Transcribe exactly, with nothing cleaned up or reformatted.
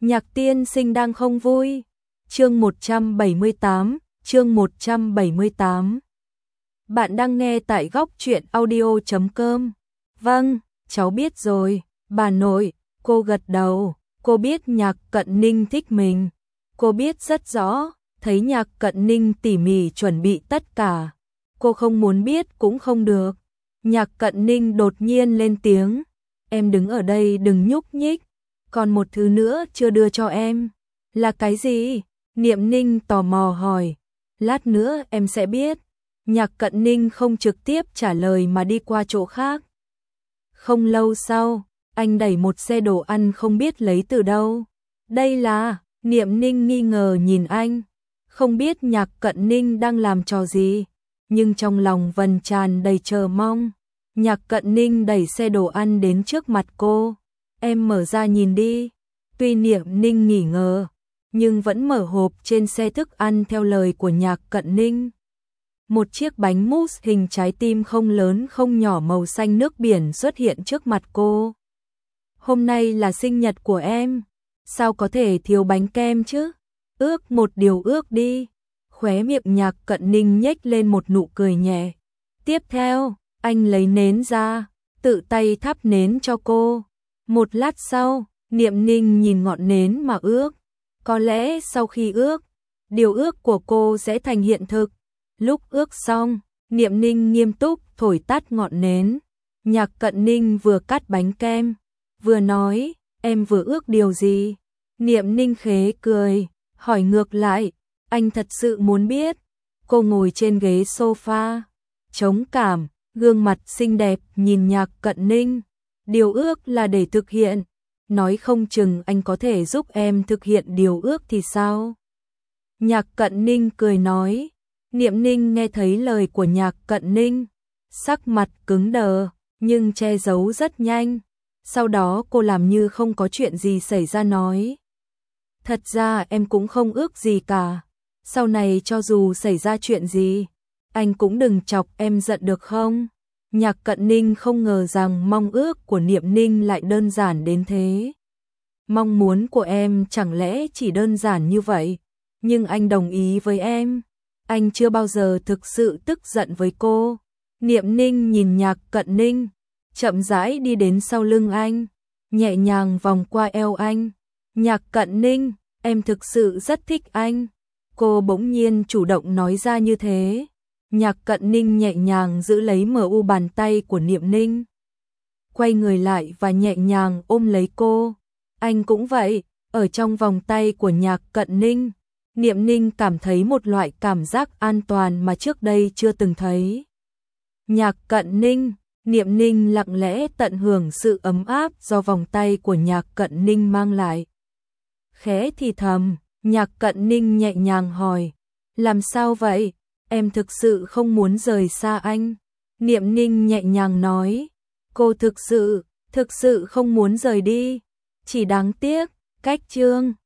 Nhạc tiên sinh đang không vui. Chương một trăm bảy mươi tám, chương một trăm bảy mươi tám. Bạn đang nghe tại góc truyện audio chấm com. Vâng, cháu biết rồi, bà nội. Cô gật đầu, cô biết Nhạc Cận Ninh thích mình. Cô biết rất rõ, thấy Nhạc Cận Ninh tỉ mỉ chuẩn bị tất cả. Cô không muốn biết cũng không được. Nhạc Cận Ninh đột nhiên lên tiếng. Em đứng ở đây đừng nhúc nhích. Còn một thứ nữa chưa đưa cho em. Là cái gì? Niệm Ninh tò mò hỏi. Lát nữa em sẽ biết. Nhạc Cận Ninh không trực tiếp trả lời mà đi qua chỗ khác. Không lâu sau, anh đẩy một xe đồ ăn không biết lấy từ đâu. Đây là, Niệm Ninh nghi ngờ nhìn anh. Không biết Nhạc Cận Ninh đang làm trò gì, nhưng trong lòng Vân tràn đầy chờ mong. Nhạc Cận Ninh đẩy xe đồ ăn đến trước mặt cô. Em mở ra nhìn đi. Tuy Niệm Ninh nghỉ ngờ, nhưng vẫn mở hộp trên xe thức ăn theo lời của Nhạc Cận Ninh. Một chiếc bánh mousse hình trái tim không lớn không nhỏ màu xanh nước biển xuất hiện trước mặt cô. Hôm nay là sinh nhật của em, sao có thể thiếu bánh kem chứ? Ước một điều ước đi. Khóe miệng Nhạc Cận Ninh nhếch lên một nụ cười nhẹ. Tiếp theo, anh lấy nến ra, tự tay thắp nến cho cô. Một lát sau, Niệm Ninh nhìn ngọn nến mà ước. Có lẽ sau khi ước, điều ước của cô sẽ thành hiện thực. Lúc ước xong, Niệm Ninh nghiêm túc thổi tắt ngọn nến. Nhạc Cận Ninh vừa cắt bánh kem, vừa nói, em vừa ước điều gì? Niệm Ninh khế cười, hỏi ngược lại, anh thật sự muốn biết. Cô ngồi trên ghế sofa, chống cằm, gương mặt xinh đẹp nhìn Nhạc Cận Ninh. Điều ước là để thực hiện, nói không chừng anh có thể giúp em thực hiện điều ước thì sao? Nhạc Cận Ninh cười nói. Niệm Ninh nghe thấy lời của Nhạc Cận Ninh, sắc mặt cứng đờ, nhưng che giấu rất nhanh. Sau đó cô làm như không có chuyện gì xảy ra nói. Thật ra em cũng không ước gì cả. Sau này cho dù xảy ra chuyện gì, anh cũng đừng chọc em giận được không? Nhạc Cận Ninh không ngờ rằng mong ước của Niệm Ninh lại đơn giản đến thế. Mong muốn của em chẳng lẽ chỉ đơn giản như vậy, nhưng anh đồng ý với em. Anh chưa bao giờ thực sự tức giận với cô. Niệm Ninh nhìn Nhạc Cận Ninh, chậm rãi đi đến sau lưng anh, nhẹ nhàng vòng qua eo anh. Nhạc Cận Ninh, em thực sự rất thích anh. Cô bỗng nhiên chủ động nói ra như thế. Nhạc Cận Ninh nhẹ nhàng giữ lấy mờ u bàn tay của Niệm Ninh, quay người lại và nhẹ nhàng ôm lấy cô. Anh cũng vậy, ở trong vòng tay của Nhạc Cận Ninh, Niệm Ninh cảm thấy một loại cảm giác an toàn mà trước đây chưa từng thấy. Nhạc Cận Ninh, Niệm Ninh lặng lẽ tận hưởng sự ấm áp do vòng tay của Nhạc Cận Ninh mang lại. Khẽ thì thầm, Nhạc Cận Ninh nhẹ nhàng hỏi, làm sao vậy? Em thực sự không muốn rời xa anh. Niệm Ninh nhẹ nhàng nói, cô thực sự, thực sự không muốn rời đi. Chỉ đáng tiếc, cách chương